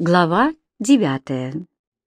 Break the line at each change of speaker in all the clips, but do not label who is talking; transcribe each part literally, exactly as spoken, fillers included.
Глава девятая.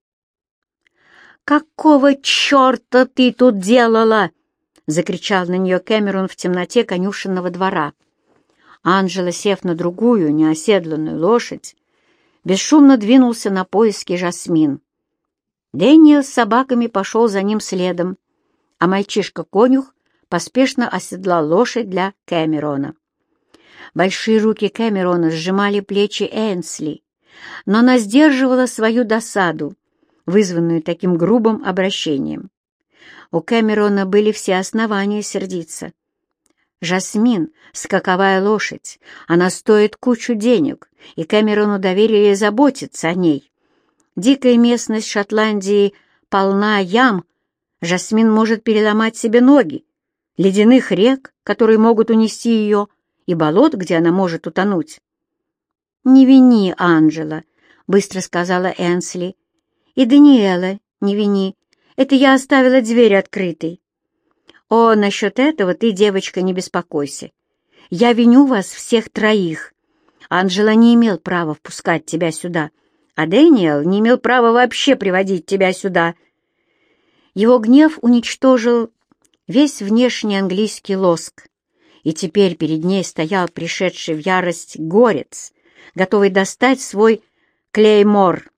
«Какого черта ты тут делала?» — закричал на нее Кэмерон в темноте конюшенного двора. Анджело, сев на другую, неоседланную лошадь, бесшумно двинулся на поиски Жасмин. Дэниел с собаками пошел за ним следом, а мальчишка-конюх поспешно оседлал лошадь для Кэмерона. Большие руки Кэмерона сжимали плечи Энсли, но она сдерживала свою досаду, вызванную таким грубым обращением. У Кэмерона были все основания сердиться. Жасмин — скаковая лошадь, она стоит кучу денег, и Кэмерону доверили заботиться о ней. Дикая местность Шотландии полна ям, Жасмин может переломать себе ноги, ледяных рек, которые могут унести ее, и болот, где она может утонуть. «Не вини Анджело», — быстро сказала Энсли. «И Даниэла не вини. Это я оставила дверь открытой». «О, насчет этого ты, девочка, не беспокойся. Я виню вас всех троих. Анджело не имел права впускать тебя сюда, а Дэниел не имел права вообще приводить тебя сюда». Его гнев уничтожил весь внешний английский лоск, и теперь перед ней стоял пришедший в ярость горец, готовый достать свой клеймор.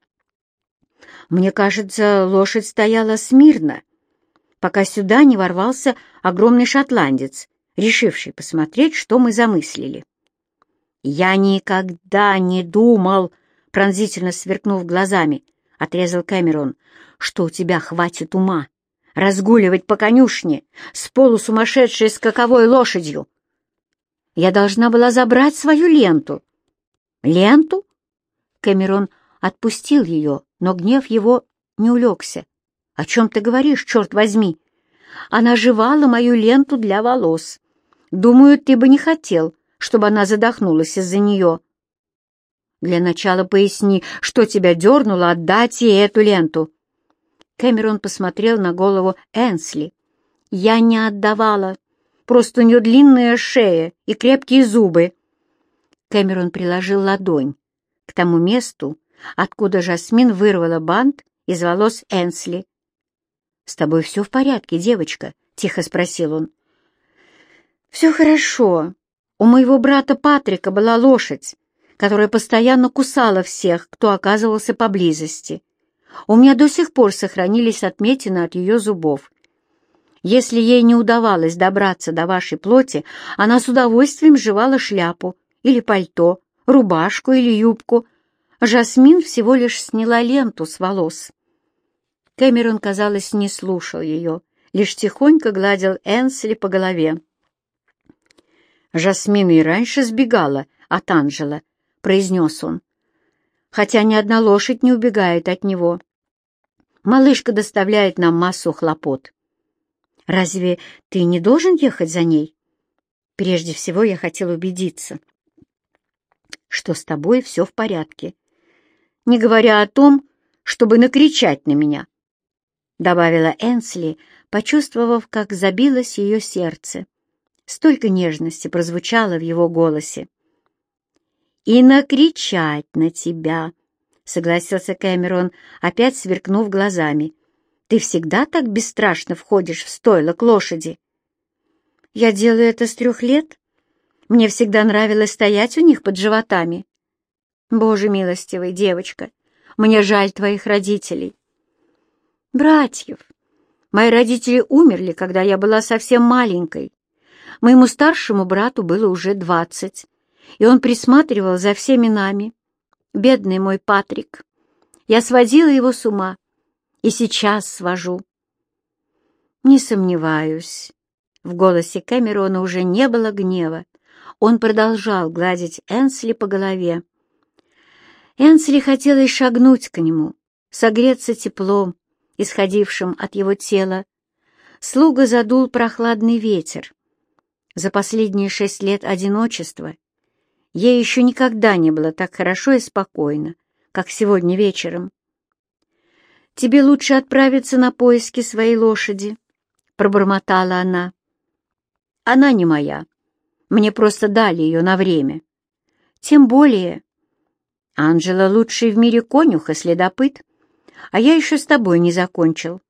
Мне кажется, лошадь стояла смирно, пока сюда не ворвался огромный шотландец, решивший посмотреть, что мы замыслили. «Я никогда не думал», — пронзительно сверкнув глазами, отрезал Кэмерон, «что у тебя хватит ума разгуливать по конюшне с полусумасшедшей скаковой лошадью. Я должна была забрать свою ленту». «Ленту?» Кэмерон отпустил ее, но гнев его не улегся. «О чем ты говоришь, черт возьми? Она жевала мою ленту для волос. Думаю, ты бы не хотел, чтобы она задохнулась из-за нее». «Для начала поясни, что тебя дернуло отдать ей эту ленту». Кэмерон посмотрел на голову Энсли. «Я не отдавала. Просто у нее длинная шея и крепкие зубы». Кэмерон приложил ладонь к тому месту, откуда Жасмин вырвала бант из волос Энсли. «С тобой все в порядке, девочка?» — тихо спросил он. «Все хорошо. У моего брата Патрика была лошадь, которая постоянно кусала всех, кто оказывался поблизости. У меня до сих пор сохранились отметины от ее зубов. Если ей не удавалось добраться до вашей плоти, она с удовольствием жевала шляпу или пальто, рубашку или юбку. Жасмин всего лишь сняла ленту с волос». Кэмерон, казалось, не слушал ее, лишь тихонько гладил Энсли по голове. «Жасмин и раньше сбегала от Анджело», — произнес он, «хотя ни одна лошадь не убегает от него. Малышка доставляет нам массу хлопот. Разве ты не должен ехать за ней? Прежде всего я хотел убедиться, что с тобой все в порядке, не говоря о том, чтобы накричать на меня», — добавила Энсли, почувствовав, как забилось ее сердце. Столько нежности прозвучало в его голосе. «И накричать на тебя», — согласился Кэмерон, опять сверкнув глазами. «Ты всегда так бесстрашно входишь в стойло к лошади?» «Я делаю это с трех лет. Мне всегда нравилось стоять у них под животами». «Боже милостивый, девочка, мне жаль твоих родителей». «Братьев. Мои родители умерли, когда я была совсем маленькой. Моему старшему брату было уже двадцать, и он присматривал за всеми нами. Бедный мой Патрик. Я сводила его с ума, и сейчас свожу». «Не сомневаюсь». В голосе Кэмерона уже не было гнева. Он продолжал гладить Энсли по голове. Энсли хотелось шагнуть к нему, согреться теплом, исходившим от его тела. Слуга задул прохладный ветер. За последние шесть лет одиночества ей еще никогда не было так хорошо и спокойно, как сегодня вечером. «Тебе лучше отправиться на поиски своей лошади», — пробормотала она. «Она не моя. Мне просто дали ее на время. Тем более...» Анджела лучший в мире конюх и следопыт, а я еще с тобой не закончил».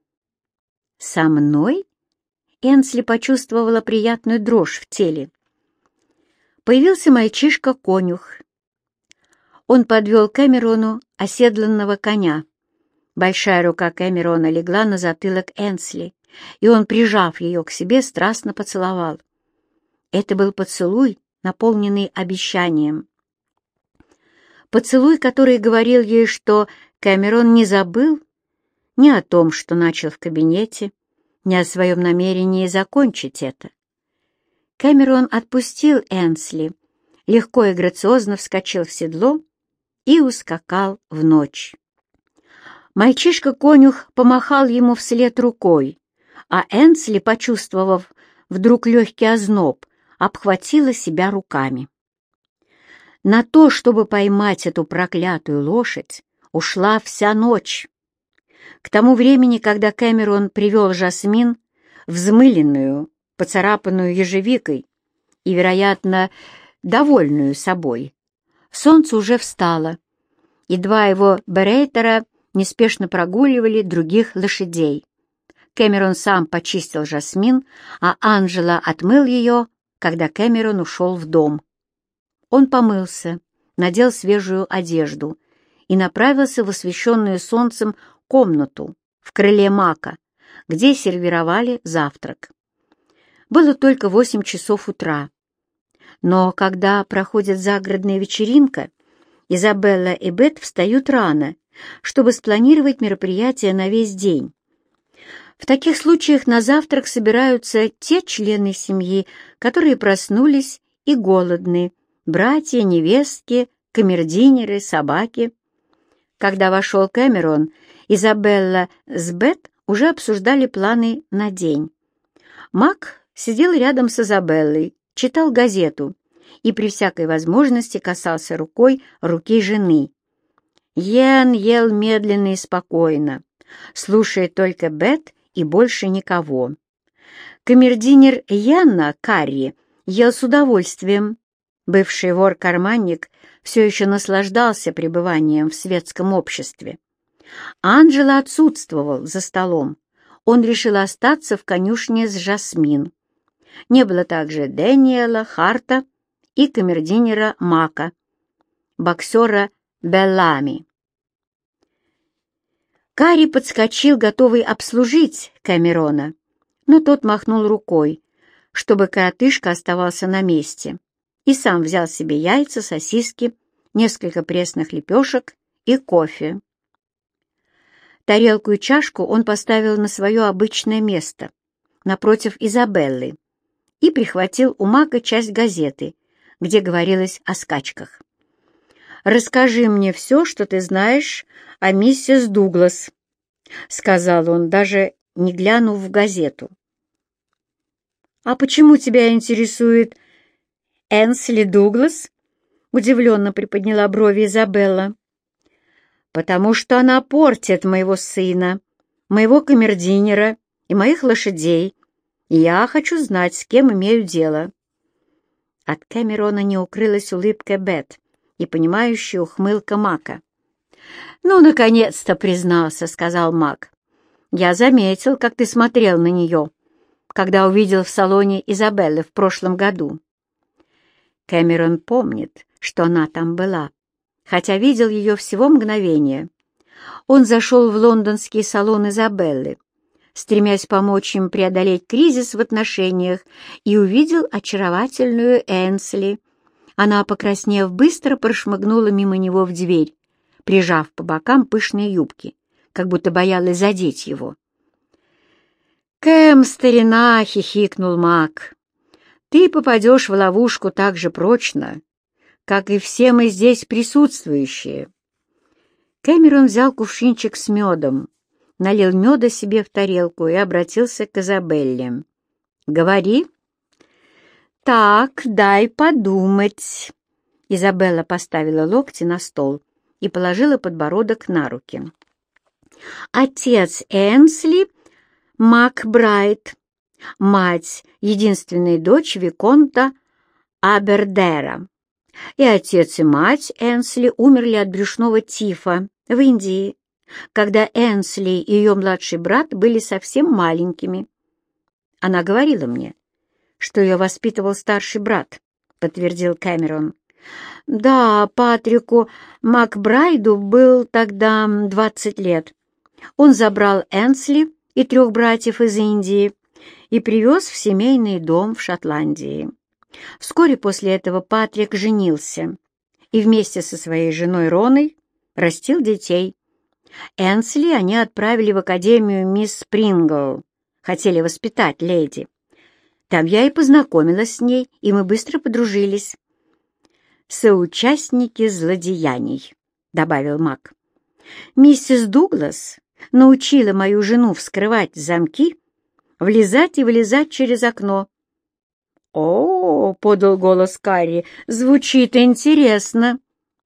«Со мной?» Энсли почувствовала приятную дрожь в теле. Появился мальчишка-конюх. Он подвел Кэмерону оседланного коня. Большая рука Кэмерона легла на затылок Энсли, и он, прижав ее к себе, страстно поцеловал. Это был поцелуй, наполненный обещанием. Поцелуй, который говорил ей, что Кэмерон не забыл ни о том, что начал в кабинете, ни о своем намерении закончить это. Кэмерон отпустил Энсли, легко и грациозно вскочил в седло и ускакал в ночь. Мальчишка-конюх помахал ему вслед рукой, а Энсли, почувствовав вдруг легкий озноб, обхватила себя руками. На то, чтобы поймать эту проклятую лошадь, ушла вся ночь. К тому времени, когда Кэмерон привел Жасмин, взмыленную, поцарапанную ежевикой и, вероятно, довольную собой, солнце уже встало, и два его берейтера неспешно прогуливали других лошадей. Кэмерон сам почистил Жасмин, а Анджела отмыл ее, когда Кэмерон ушел в дом. Он помылся, надел свежую одежду и направился в освещенную солнцем комнату в крыле Мака, где сервировали завтрак. Было только восемь часов утра. Но когда проходит загородная вечеринка, Изабелла и Бет встают рано, чтобы спланировать мероприятие на весь день. В таких случаях на завтрак собираются те члены семьи, которые проснулись и голодны: братья, невестки, камердинеры, собаки. Когда вошел Кэмерон, Изабелла с Бет уже обсуждали планы на день. Мак сидел рядом с Изабеллой, читал газету и при всякой возможности касался рукой руки жены. Йен ел медленно и спокойно, слушая только Бет и больше никого. Камердинер Янна Карри ел с удовольствием. Бывший вор-карманник все еще наслаждался пребыванием в светском обществе. Анджела отсутствовал за столом. Он решил остаться в конюшне с Жасмин. Не было также Дэниела, Харта и камердинера Мака, боксера Беллами. Карри подскочил, готовый обслужить Кэмерона, но тот махнул рукой, чтобы коротышка оставался на месте, и сам взял себе яйца, сосиски, несколько пресных лепешек и кофе. Тарелку и чашку он поставил на свое обычное место, напротив Изабеллы, и прихватил у Мака часть газеты, где говорилось о скачках. «Расскажи мне все, что ты знаешь о миссис Дуглас», — сказал он, даже не глянув в газету. «А почему тебя интересует Энсли Дуглас?» — удивленно приподняла брови Изабелла. «Потому что она портит моего сына, моего камердинера и моих лошадей, и я хочу знать, с кем имею дело». От Кэмерона не укрылась улыбка Бет и понимающая ухмылка Мака. «Ну, наконец-то признался», — сказал Мак. «Я заметил, как ты смотрел на нее, когда увидел в салоне Изабеллы в прошлом году». Кэмерон помнит, что она там была, хотя видел ее всего мгновение. Он зашел в лондонский салон Изабеллы, стремясь помочь им преодолеть кризис в отношениях, и увидел очаровательную Энсли. Она, покраснев, быстро прошмыгнула мимо него в дверь, прижав по бокам пышные юбки, как будто боялась задеть его. «Кэм, старина!» — хихикнул Мак. «Ты попадешь в ловушку так же прочно, как и все мы здесь присутствующие». Кэмерон взял кувшинчик с медом, налил меда себе в тарелку и обратился к Изабелле. «Говори». «Так, дай подумать». Изабелла поставила локти на стол и положила подбородок на руки. «Отец Энсли — Макбрайт, мать — единственная дочь виконта Абердера. И отец, и мать Энсли умерли от брюшного тифа в Индии, когда Энсли и ее младший брат были совсем маленькими. Она говорила мне, что ее воспитывал старший брат, подтвердил Кэмерон. Да, Патрику Макбрайду был тогда двадцать лет. Он забрал Энсли и трех братьев из Индии и привез в семейный дом в Шотландии. Вскоре после этого Патрик женился и вместе со своей женой Роной растил детей. Энсли они отправили в академию мисс Спрингл, хотели воспитать леди. Там я и познакомилась с ней, и мы быстро подружились. «Соучастники злодеяний», — добавил Мак. «Миссис Дуглас научила мою жену вскрывать замки, влезать и вылезать через окно». «О, — подал голос Карри, — звучит интересно».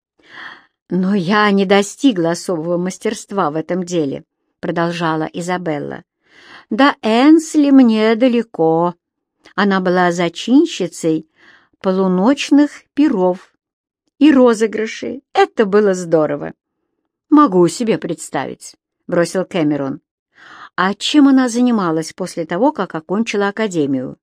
«Но я не достигла особого мастерства в этом деле», — продолжала Изабелла. «До Энсли мне далеко. Она была зачинщицей полуночных пиров и розыгрышей. Это было здорово». «Могу себе представить», — бросил Кэмерон. «А чем она занималась после того, как окончила академию?»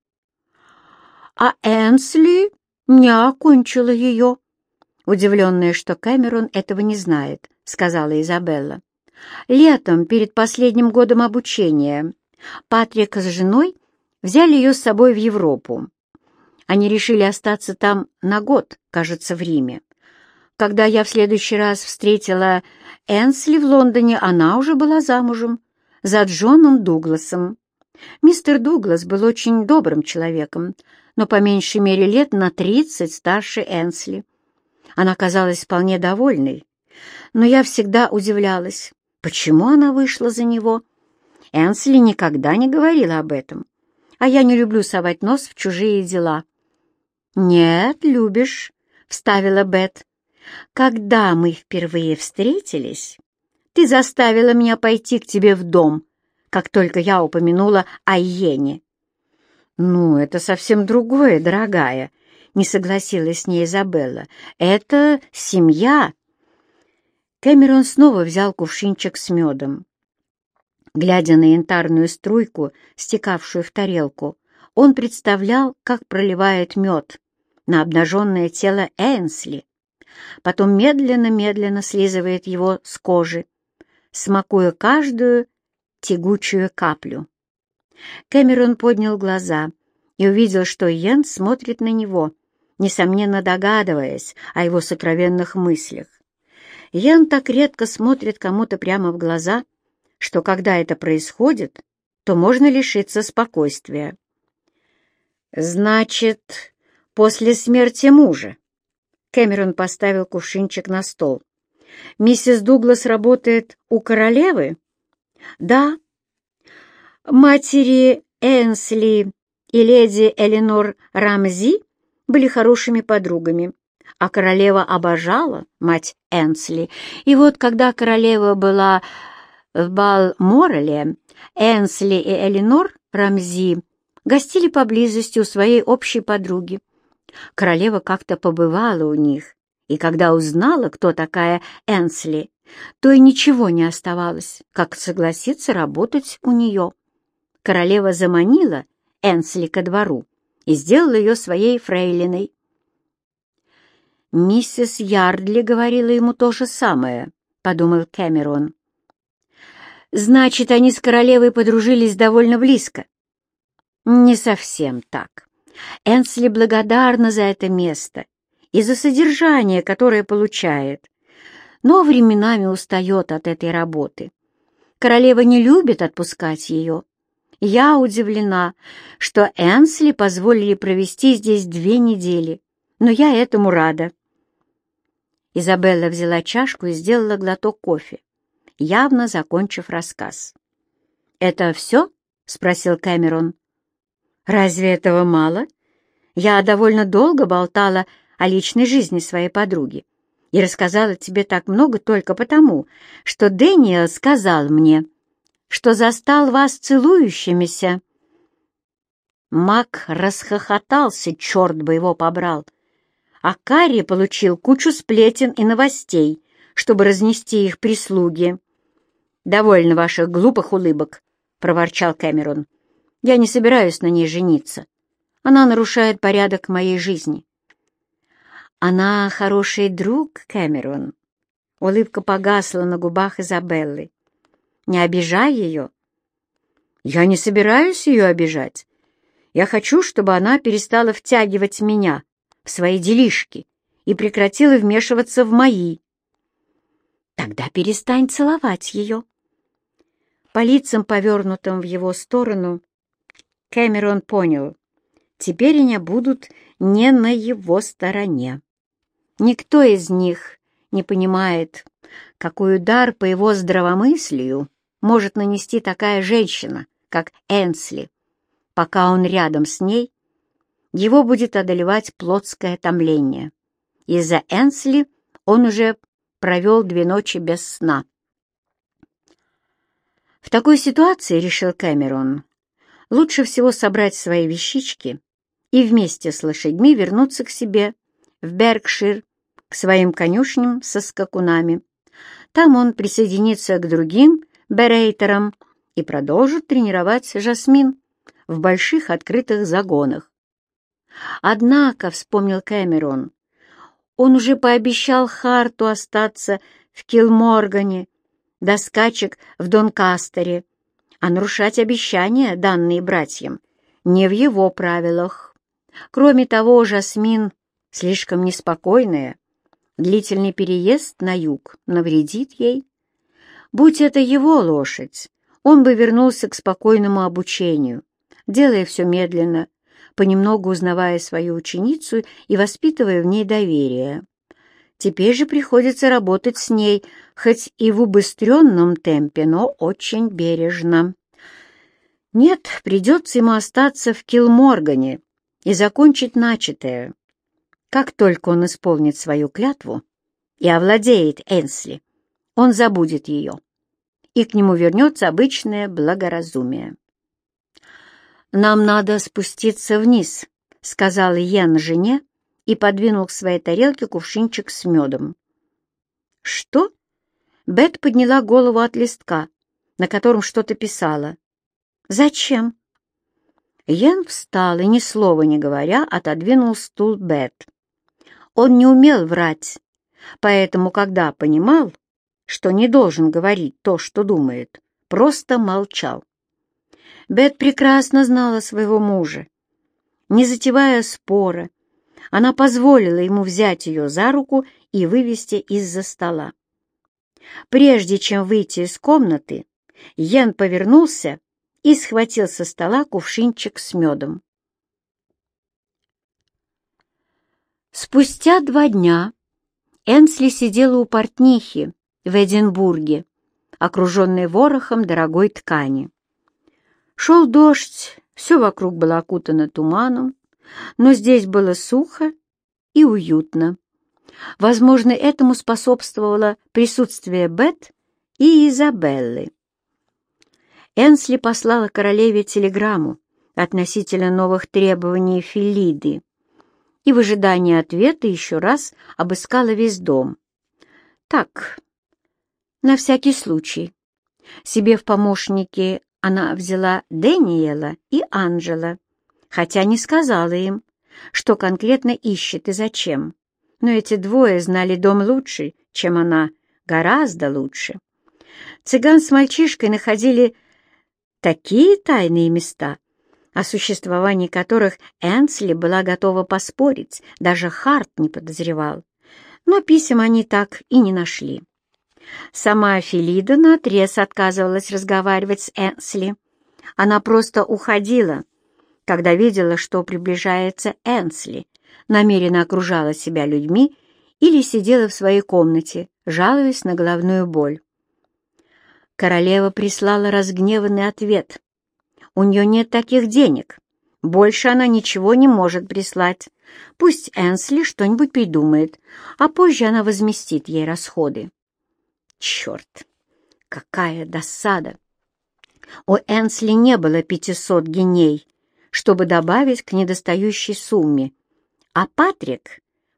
«А Энсли не окончила ее», удивленная, что Кэмерон этого не знает, — сказала Изабелла. «Летом, перед последним годом обучения, Патрик с женой взяли ее с собой в Европу. Они решили остаться там на год, кажется, в Риме. Когда я в следующий раз встретила Энсли в Лондоне, она уже была замужем за Джоном Дугласом. Мистер Дуглас был очень добрым человеком, но по меньшей мере лет на тридцать старше Энсли. Она казалась вполне довольной, но я всегда удивлялась, почему она вышла за него. Энсли никогда не говорила об этом, а я не люблю совать нос в чужие дела. «Нет, любишь», — вставила Бет. «Когда мы впервые встретились, ты заставила меня пойти к тебе в дом, как только я упомянула о Йене». «Ну, это совсем другое, дорогая», — не согласилась с ней Изабелла. «Это семья». Кэмерон снова взял кувшинчик с медом. Глядя на янтарную струйку, стекавшую в тарелку, он представлял, как проливает мед на обнаженное тело Энсли, потом медленно-медленно слизывает его с кожи, смакуя каждую тягучую каплю. Кэмерон поднял глаза и увидел, что Йен смотрит на него, несомненно догадываясь о его сокровенных мыслях. Йен так редко смотрит кому-то прямо в глаза, что когда это происходит, то можно лишиться спокойствия. «Значит, после смерти мужа?» Кэмерон поставил кувшинчик на стол. «Миссис Дуглас работает у королевы?» «Да. Матери Энсли и леди Эленор Рамзи были хорошими подругами, а королева обожала мать Энсли. И вот когда королева была в Балморале, Энсли и Эленор Рамзи гостили поблизости у своей общей подруги. Королева как-то побывала у них, и когда узнала, кто такая Энсли, то и ничего не оставалось, как согласиться работать у нее. Королева заманила Энсли ко двору и сделала ее своей фрейлиной. «Миссис Ярдли говорила ему то же самое», — подумал Кэмерон. «Значит, они с королевой подружились довольно близко». «Не совсем так. Энсли благодарна за это место и за содержание, которое получает, но временами устает от этой работы. Королева не любит отпускать ее. Я удивлена, что Энсли позволили провести здесь две недели, но я этому рада». Изабелла взяла чашку и сделала глоток кофе, явно закончив рассказ. «Это все?» — спросил Кэмерон. «Разве этого мало? Я довольно долго болтала о личной жизни своей подруги и рассказала тебе так много только потому, что Дэниел сказал мне, что застал вас целующимися». Мак расхохотался, черт бы его побрал. а Карри получил кучу сплетен и новостей, чтобы разнести их прислуге. «Довольно ваших глупых улыбок», — проворчал Кэмерон. «Я не собираюсь на ней жениться. Она нарушает порядок моей жизни». «Она хороший друг, Кэмерон». Улыбка погасла на губах Изабеллы. «Не обижай ее». «Я не собираюсь ее обижать. Я хочу, чтобы она перестала втягивать меня в свои делишки и прекратила вмешиваться в мои». «Тогда перестань целовать ее». По лицам, повернутым в его сторону, Кэмерон понял, теперь они будут не на его стороне. Никто из них не понимает, какой удар по его здравомыслию может нанести такая женщина, как Энсли. Пока он рядом с ней, его будет одолевать плотское томление. Из-за Энсли он уже провел две ночи без сна. В такой ситуации, решил Кэмерон, лучше всего собрать свои вещички и вместе с лошадьми вернуться к себе в Беркшир, к своим конюшням со скакунами. Там он присоединится к другим берейтерам и продолжит тренировать Жасмин в больших открытых загонах. Однако, вспомнил Кэмерон, он уже пообещал Харту остаться в Килморгане до скачек в Донкастере, а нарушать обещания, данные братьям, не в его правилах. Кроме того, Жасмин слишком неспокойная. Длительный переезд на юг навредит ей. Будь это его лошадь, он бы вернулся к спокойному обучению, делая все медленно, понемногу узнавая свою ученицу и воспитывая в ней доверие. Теперь же приходится работать с ней, хоть и в убыстренном темпе, но очень бережно. Нет, придется ему остаться в Килморгане и закончить начатое. Как только он исполнит свою клятву и овладеет Энсли, он забудет ее, и к нему вернется обычное благоразумие. «Нам надо спуститься вниз», — сказал Йен жене и подвинул к своей тарелке кувшинчик с медом. «Что?» Бет подняла голову от листка, на котором что-то писала. «Зачем?» Йен встал и, ни слова не говоря, отодвинул стул Бет. Он не умел врать, поэтому, когда понимал, что не должен говорить то, что думает, просто молчал. Бет прекрасно знала своего мужа. Не затевая спора, она позволила ему взять ее за руку и вывести из-за стола. Прежде чем выйти из комнаты, Йен повернулся и схватил со стола кувшинчик с медом. Спустя два дня Энсли сидела у портнихи в Эдинбурге, окруженной ворохом дорогой ткани. Шел дождь, все вокруг было окутано туманом, но здесь было сухо и уютно. Возможно, этому способствовало присутствие Бет и Изабеллы. Энсли послала королеве телеграмму относительно новых требований Филиды и в ожидании ответа еще раз обыскала весь дом. Так, на всякий случай. Себе в помощники она взяла Дэниела и Анджела, хотя не сказала им, что конкретно ищет и зачем. Но эти двое знали дом лучше, чем она, гораздо лучше. Цыган с мальчишкой находили такие тайные места, о существовании которых Энсли была готова поспорить, даже Харт не подозревал. Но писем они так и не нашли. Сама Филида наотрез отказывалась разговаривать с Энсли. Она просто уходила, когда видела, что приближается Энсли, намеренно окружала себя людьми или сидела в своей комнате, жалуясь на головную боль. Королева прислала разгневанный ответ. У нее нет таких денег. Больше она ничего не может прислать. Пусть Энсли что-нибудь придумает, а позже она возместит ей расходы. Черт, какая досада! У Энсли не было пятисот гиней, чтобы добавить к недостающей сумме, а Патрик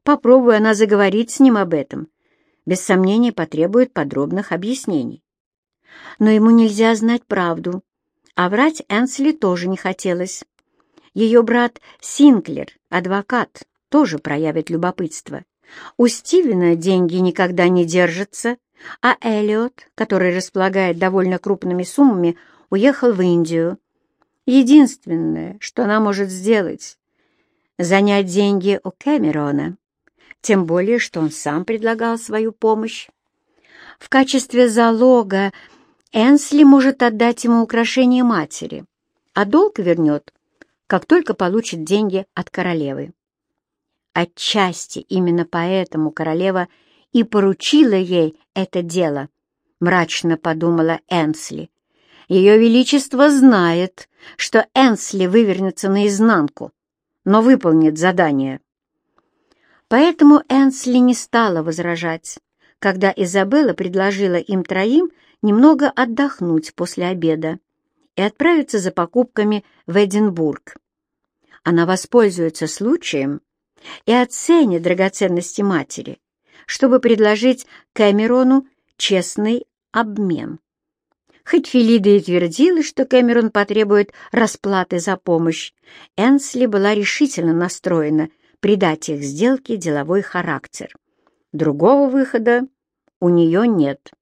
Попробуй она заговорить с ним об этом. Без сомнения потребует подробных объяснений. Но ему нельзя знать правду, а врать Энсли тоже не хотелось. Ее брат Синклер, адвокат, тоже проявит любопытство. У Стивена деньги никогда не держатся, а Эллиот, который располагает довольно крупными суммами, уехал в Индию. Единственное, что она может сделать — занять деньги у Кэмерона, тем более, что он сам предлагал свою помощь. В качестве залога Энсли может отдать ему украшение матери, а долг вернет, как только получит деньги от королевы. Отчасти именно поэтому королева и поручила ей это дело, мрачно подумала Энсли. Ее Величество знает, что Энсли вывернется наизнанку, но выполнит задание. Поэтому Энсли не стала возражать, когда Изабелла предложила им троим немного отдохнуть после обеда и отправиться за покупками в Эдинбург. Она воспользуется случаем и оценит драгоценности матери, чтобы предложить Кэмерону честный обмен. Хоть Филида и твердила, что Кэмерон потребует расплаты за помощь, Энсли была решительно настроена придать их сделке деловой характер. Другого выхода у нее нет.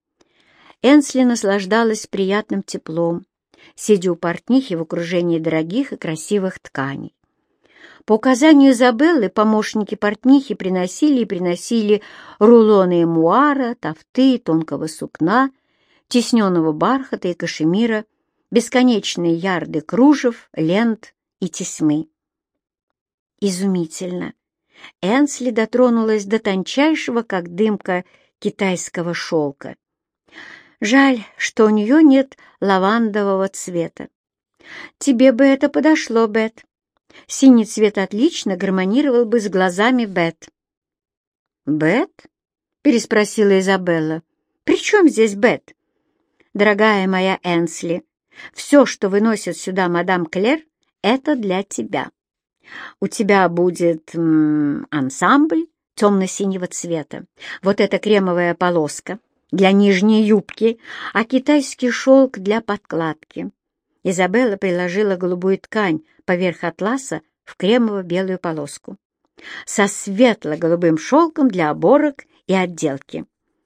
Энсли наслаждалась приятным теплом, сидя у портнихи в окружении дорогих и красивых тканей. По указанию Изабеллы помощники портнихи приносили и приносили рулоны муара, тафты, тонкого сукна, тисненного бархата и кашемира, бесконечные ярды кружев, лент и тесьмы. Изумительно! Энсли дотронулась до тончайшего, как дымка, китайского шелка. Жаль, что у нее нет лавандового цвета. Тебе бы это подошло, Бет. Синий цвет отлично гармонировал бы с глазами Бет. «Бет?» — переспросила Изабелла. «При чем здесь Бет?» «Дорогая моя Энсли, все, что выносит сюда мадам Клер, это для тебя. У тебя будет м, ансамбль темно-синего цвета, вот эта кремовая полоска для нижней юбки, а китайский шелк для подкладки». Изабелла приложила голубую ткань поверх атласа в кремово-белую полоску со светло-голубым шелком для оборок и отделки.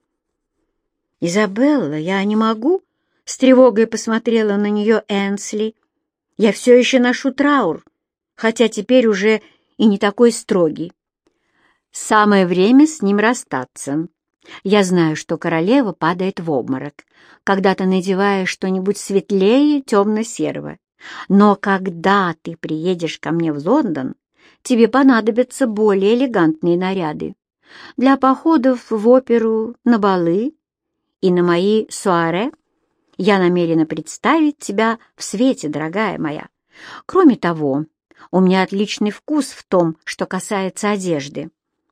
«Изабелла, я не могу?» — с тревогой посмотрела на нее Энсли. «Я все еще ношу траур, хотя теперь уже и не такой строгий. Самое время с ним расстаться. Я знаю, что королева падает в обморок, когда ты надеваешь что-нибудь светлее темно-серого. Но когда ты приедешь ко мне в Лондон, тебе понадобятся более элегантные наряды для походов в оперу, на балы и на мои суаре. Я намерена представить тебя в свете, дорогая моя. Кроме того, у меня отличный вкус в том, что касается одежды».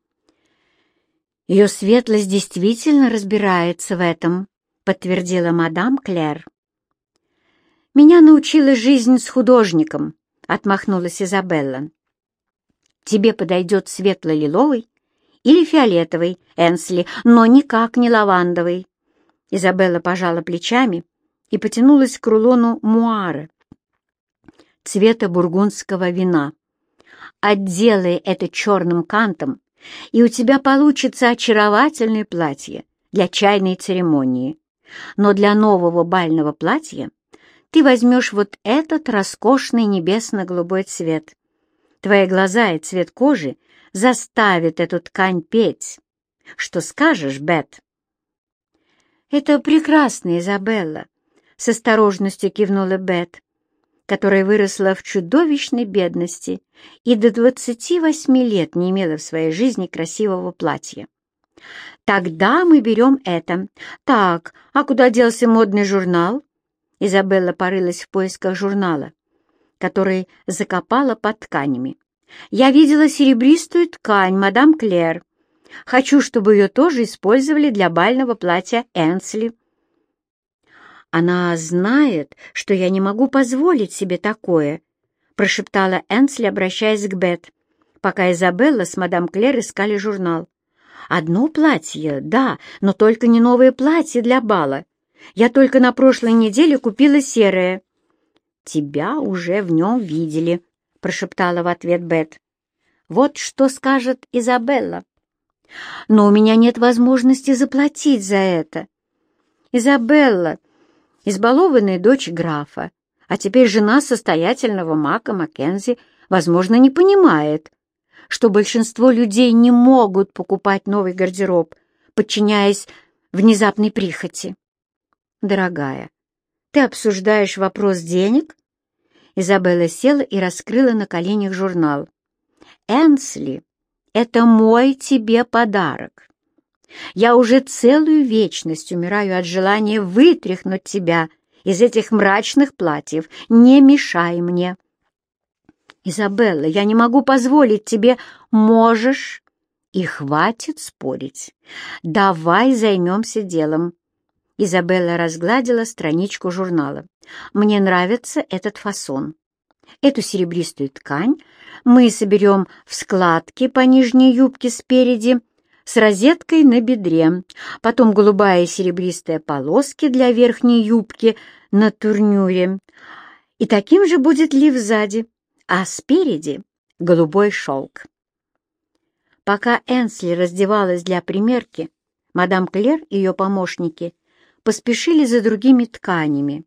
«Ее светлость действительно разбирается в этом», — подтвердила мадам Клер. «Меня научила жизнь с художником», — отмахнулась Изабелла. «Тебе подойдет светло-лиловый или фиолетовый, Энсли, но никак не лавандовый». Изабелла пожала плечами и потянулась к рулону муара цвета бургундского вина. «Отделай это черным кантом, и у тебя получится очаровательное платье для чайной церемонии. Но для нового бального платья ты возьмешь вот этот роскошный небесно-голубой цвет. Твои глаза и цвет кожи заставят эту ткань петь. Что скажешь, Бет?» «Это прекрасно, Изабелла», — с осторожностью кивнула Бет, которая выросла в чудовищной бедности и до двадцати восьми лет не имела в своей жизни красивого платья. «Тогда мы берем это. Так, а куда делся модный журнал?» Изабелла порылась в поисках журнала, который закопала под тканями. «Я видела серебристую ткань, мадам Клер. Хочу, чтобы ее тоже использовали для бального платья Энсли». «Она знает, что я не могу позволить себе такое», — прошептала Энсли, обращаясь к Бет. пока Изабелла с мадам Клэр искали журнал. «Одно платье, да, но только не новое платье для бала. Я только на прошлой неделе купила серое». «Тебя уже в нем видели», — прошептала в ответ Бет. «Вот что скажет Изабелла». «Но у меня нет возможности заплатить за это». «Изабелла, избалованная дочь графа, а теперь жена состоятельного Мака Маккензи, возможно, не понимает, что большинство людей не могут покупать новый гардероб, подчиняясь внезапной прихоти». «Дорогая, ты обсуждаешь вопрос денег?» Изабелла села и раскрыла на коленях журнал. «Энсли, это мой тебе подарок. Я уже целую вечность умираю от желания вытряхнуть тебя из этих мрачных платьев. Не мешай мне». «Изабелла, я не могу позволить тебе...» «Можешь, и хватит спорить. Давай займемся делом». Изабелла разгладила страничку журнала. «Мне нравится этот фасон. Эту серебристую ткань мы соберем в складки по нижней юбке спереди с розеткой на бедре, потом голубая и серебристая полоски для верхней юбки на турнюре, и таким же будет лиф сзади, а спереди голубой шелк». Пока Энсли раздевалась для примерки, мадам Клэр и ее помощники поспешили за другими тканями.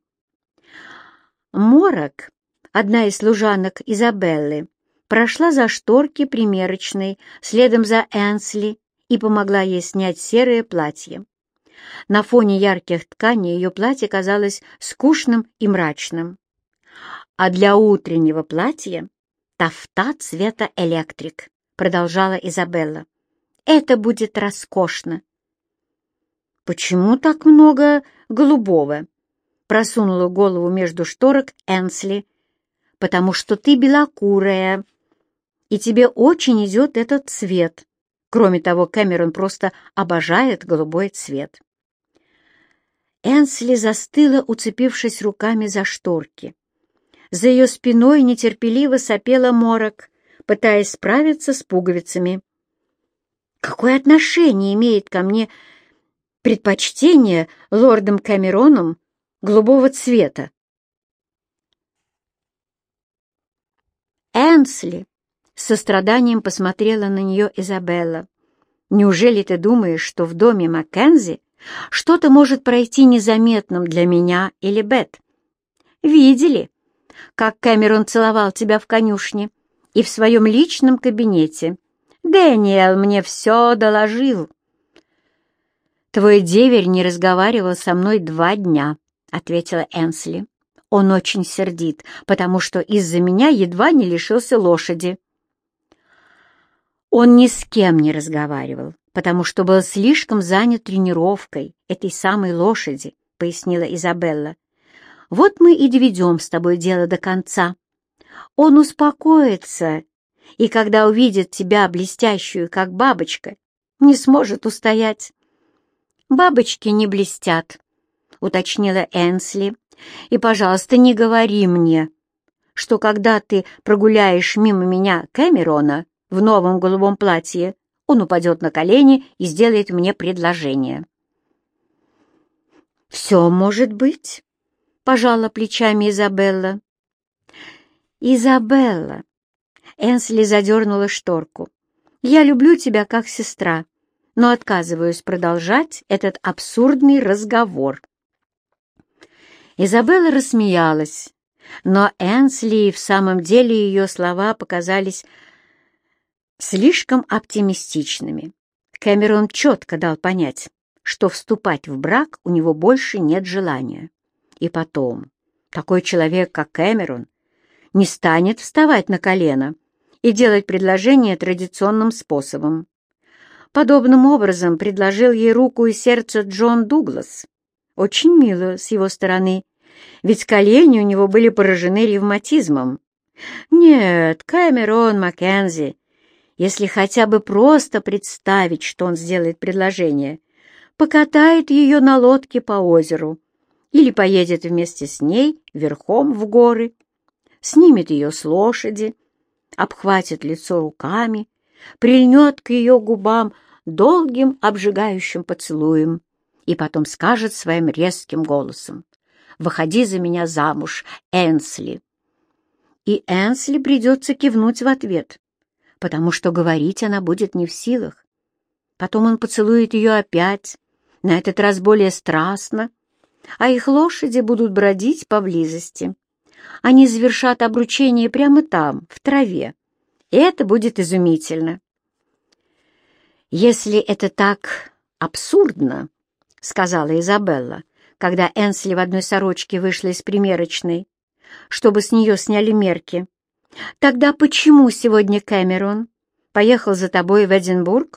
Морок, одна из служанок Изабеллы, прошла за шторки примерочной следом за Энсли и помогла ей снять серое платье. На фоне ярких тканей ее платье казалось скучным и мрачным. «А для утреннего платья тафта цвета электрик», — продолжала Изабелла. «Это будет роскошно». «Почему так много голубого?» — просунула голову между шторок Энсли. «Потому что ты белокурая, и тебе очень идет этот цвет. Кроме того, Кэмерон просто обожает голубой цвет». Энсли застыла, уцепившись руками за шторки. За ее спиной нетерпеливо сопела Морок, пытаясь справиться с пуговицами. «Какое отношение имеет ко мне предпочтение лордом Кэмероном голубого цвета?» «Энсли!» — с состраданием посмотрела на нее Изабелла. «Неужели ты думаешь, что в доме Маккензи что-то может пройти незаметным для меня или Бет? Видели, как Кэмерон целовал тебя в конюшне и в своем личном кабинете? Дэниел мне все доложил». «Твой деверь не разговаривал со мной два дня», — ответила Энсли. «Он очень сердит, потому что из-за меня едва не лишился лошади». «Он ни с кем не разговаривал, потому что был слишком занят тренировкой этой самой лошади», — пояснила Изабелла. «Вот мы и доведем с тобой дело до конца. Он успокоится, и когда увидит тебя блестящую, как бабочка, не сможет устоять». «Бабочки не блестят», — уточнила Энсли. «И, пожалуйста, не говори мне, что когда ты прогуляешь мимо меня Кэмерона в новом голубом платье, он упадет на колени и сделает мне предложение». «Все может быть», — пожала плечами Изабелла. «Изабелла», — Энсли задернула шторку, — «я люблю тебя как сестра, но отказываюсь продолжать этот абсурдный разговор». Изабелла рассмеялась, но Энсли в самом деле ее слова показались слишком оптимистичными. Кэмерон четко дал понять, что вступать в брак у него больше нет желания. И потом, такой человек, как Кэмерон, не станет вставать на колено и делать предложение традиционным способом. Подобным образом предложил ей руку и сердце Джон Дуглас. Очень мило с его стороны, ведь колени у него были поражены ревматизмом. Нет, Кэмерон Маккензи, если хотя бы просто представить, что он сделает предложение, покатает ее на лодке по озеру или поедет вместе с ней верхом в горы, снимет ее с лошади, обхватит лицо руками, прильнет к ее губам долгим обжигающим поцелуем и потом скажет своим резким голосом: «Выходи за меня замуж, Энсли». И Энсли придется кивнуть в ответ, потому что говорить она будет не в силах. Потом он поцелует ее опять, на этот раз более страстно, а их лошади будут бродить поблизости. Они завершат обручение прямо там, в траве, и это будет изумительно. «Если это так абсурдно, — сказала Изабелла, когда Энсли в одной сорочке вышла из примерочной, чтобы с нее сняли мерки, — тогда почему сегодня Кэмерон поехал за тобой в Эдинбург?»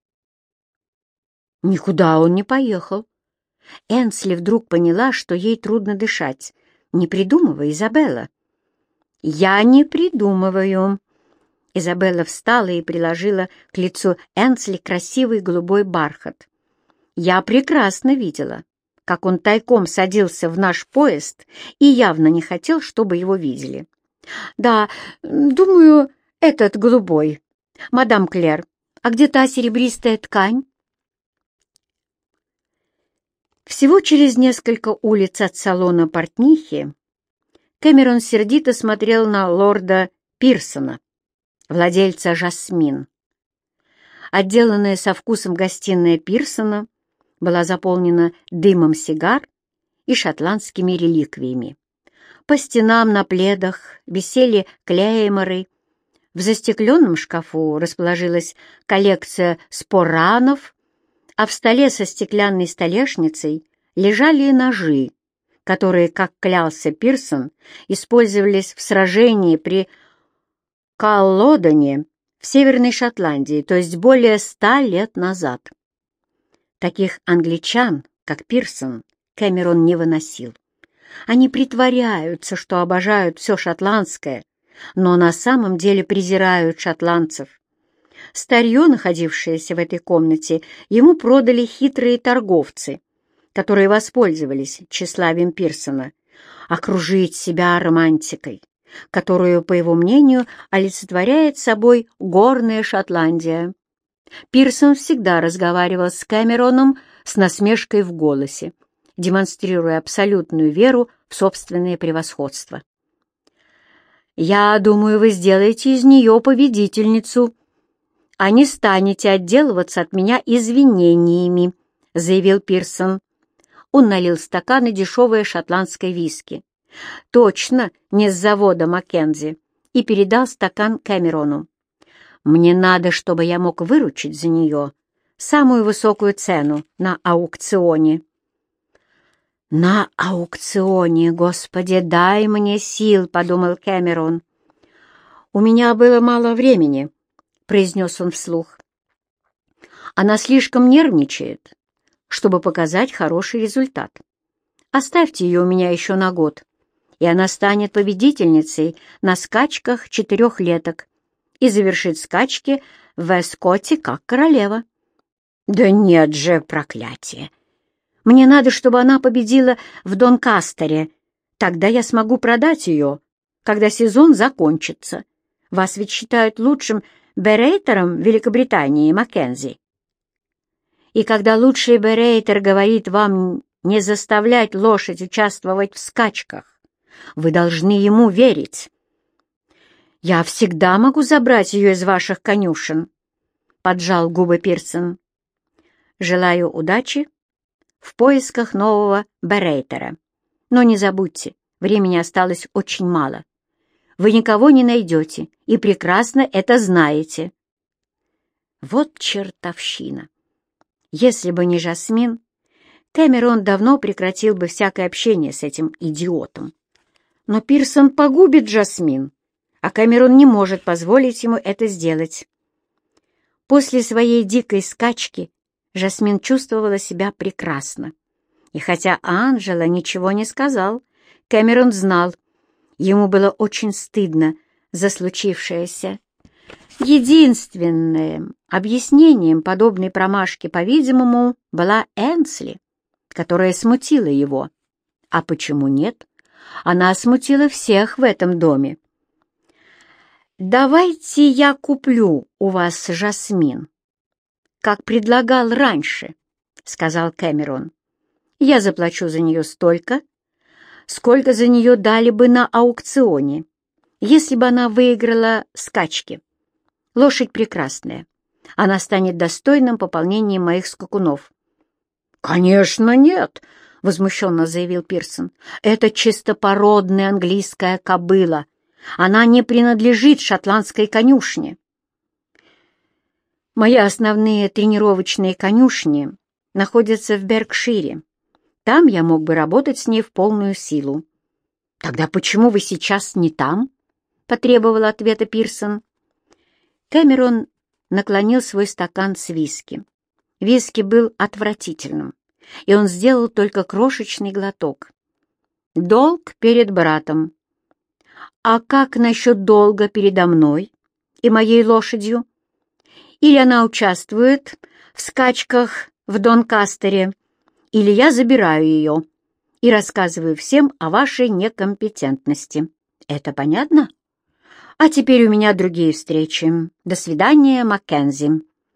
«Никуда он не поехал». Энсли вдруг поняла, что ей трудно дышать. «Не придумывай, Изабелла». «Я не придумываю». Изабелла встала и приложила к лицу Энсли красивый голубой бархат. «Я прекрасно видела, как он тайком садился в наш поезд и явно не хотел, чтобы его видели. Да, думаю, этот голубой. Мадам Клэр, а где та серебристая ткань?» Всего через несколько улиц от салона портнихи Кэмерон сердито смотрел на лорда Пирсона, владельца «Жасмин». Отделанная со вкусом гостиная Пирсона была заполнена дымом сигар и шотландскими реликвиями. По стенам на пледах висели клейморы. В застекленном шкафу расположилась коллекция споранов, а в столе со стеклянной столешницей лежали ножи, которые, как клялся Пирсон, использовались в сражении при Каллодоне в Северной Шотландии, то есть более ста лет назад. Таких англичан, как Пирсон, Кэмерон не выносил. Они притворяются, что обожают все шотландское, но на самом деле презирают шотландцев. Старье, находившееся в этой комнате, ему продали хитрые торговцы, которые воспользовались тщеславием Пирсона, окружить себя романтикой, которую, по его мнению, олицетворяет собой горная Шотландия. Пирсон всегда разговаривал с Кэмероном с насмешкой в голосе, демонстрируя абсолютную веру в собственное превосходство. «Я думаю, вы сделаете из нее победительницу, а не станете отделываться от меня извинениями», — заявил Пирсон. Он налил в стаканы дешевое шотландское виски, точно не с завода Маккензи, и передал стакан Кэмерону. «Мне надо, чтобы я мог выручить за нее самую высокую цену на аукционе». «На аукционе, Господи, дай мне сил», — подумал Кэмерон. «У меня было мало времени», — произнес он вслух. «Она слишком нервничает, чтобы показать хороший результат. Оставьте ее у меня еще на год, и она станет победительницей на скачках четырехлеток и завершит скачки в Эскоте как королева». «Да нет же, проклятие! Мне надо, чтобы она победила в Донкастере. Тогда я смогу продать ее, когда сезон закончится. Вас ведь считают лучшим берейтером Великобритании, Маккензи. И когда лучший берейтер говорит вам не заставлять лошадь участвовать в скачках, вы должны ему верить. Я всегда могу забрать ее из ваших конюшен», — поджал губы Пирсон. «Желаю удачи в поисках нового берейтера. Но не забудьте, времени осталось очень мало. Вы никого не найдете, и прекрасно это знаете». Вот чертовщина! Если бы не Жасмин, Кэмерон давно прекратил бы всякое общение с этим идиотом. Но Пирсон погубит Жасмин, а Кэмерон не может позволить ему это сделать. После своей дикой скачки Жасмин чувствовала себя прекрасно. И хотя Анжела ничего не сказал, Кэмерон знал, ему было очень стыдно за случившееся. Единственным объяснением подобной промашки, по-видимому, была Энсли, которая смутила его. А почему нет? Она смутила всех в этом доме. «Давайте я куплю у вас жасмин, как предлагал раньше», — сказал Кэмерон. «Я заплачу за нее столько, сколько за нее дали бы на аукционе, если бы она выиграла скачки. Лошадь прекрасная. Она станет достойным пополнением моих скакунов». «Конечно нет», — возмущенно заявил Пирсон. «Это чистопородная английская кобыла. Она не принадлежит шотландской конюшне». «Мои основные тренировочные конюшни находятся в Беркшире. Там я мог бы работать с ней в полную силу». «Тогда почему вы сейчас не там?» — потребовал ответа Пирсон. Кэмерон наклонил свой стакан с виски. Виски был отвратительным, и он сделал только крошечный глоток. «Долг перед братом. А как насчет долга передо мной и моей лошадью? Или она участвует в скачках в Донкастере, или я забираю ее и рассказываю всем о вашей некомпетентности. Это понятно? А теперь у меня другие встречи. До свидания, Маккензи».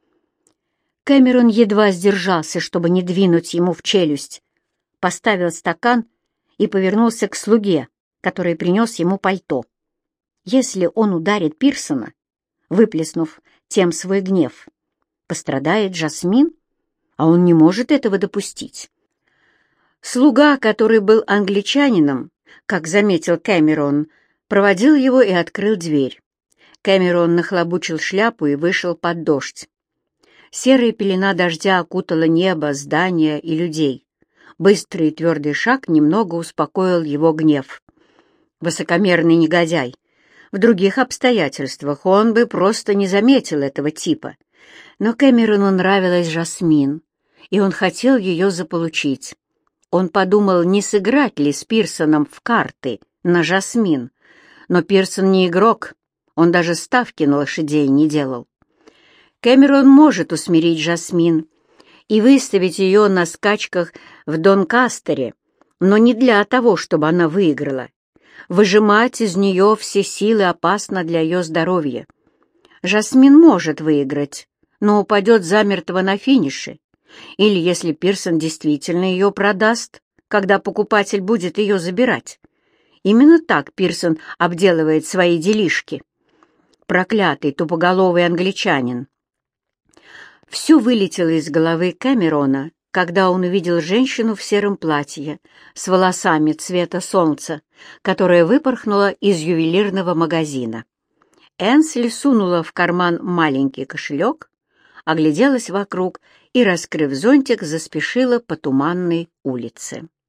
Кэмерон едва сдержался, чтобы не двинуть ему в челюсть, поставил стакан и повернулся к слуге, который принес ему пальто. Если он ударит Пирсона, выплеснув тем свой гнев, пострадает Жасмин, а он не может этого допустить. Слуга, который был англичанином, как заметил Кэмерон, проводил его и открыл дверь. Кэмерон нахлобучил шляпу и вышел под дождь. Серая пелена дождя окутала небо, здания и людей. Быстрый и твердый шаг немного успокоил его гнев. Высокомерный негодяй. В других обстоятельствах он бы просто не заметил этого типа. Но Кэмерону нравилась Жасмин, и он хотел ее заполучить. Он подумал, не сыграть ли с Пирсоном в карты на Жасмин. Но Пирсон не игрок, он даже ставки на лошадей не делал. Кэмерон может усмирить Жасмин и выставить ее на скачках в Донкастере, но не для того, чтобы она выиграла. Выжимать из нее все силы опасно для ее здоровья. Жасмин может выиграть, но упадет замертво на финише. Или если Пирсон действительно ее продаст, когда покупатель будет ее забирать. Именно так Пирсон обделывает свои делишки. Проклятый тупоголовый англичанин. Все вылетело из головы Кэмерона, когда он увидел женщину в сером платье с волосами цвета солнца, которая выпорхнула из ювелирного магазина. Энсли сунула в карман маленький кошелек, огляделась вокруг и, раскрыв зонтик, заспешила по туманной улице.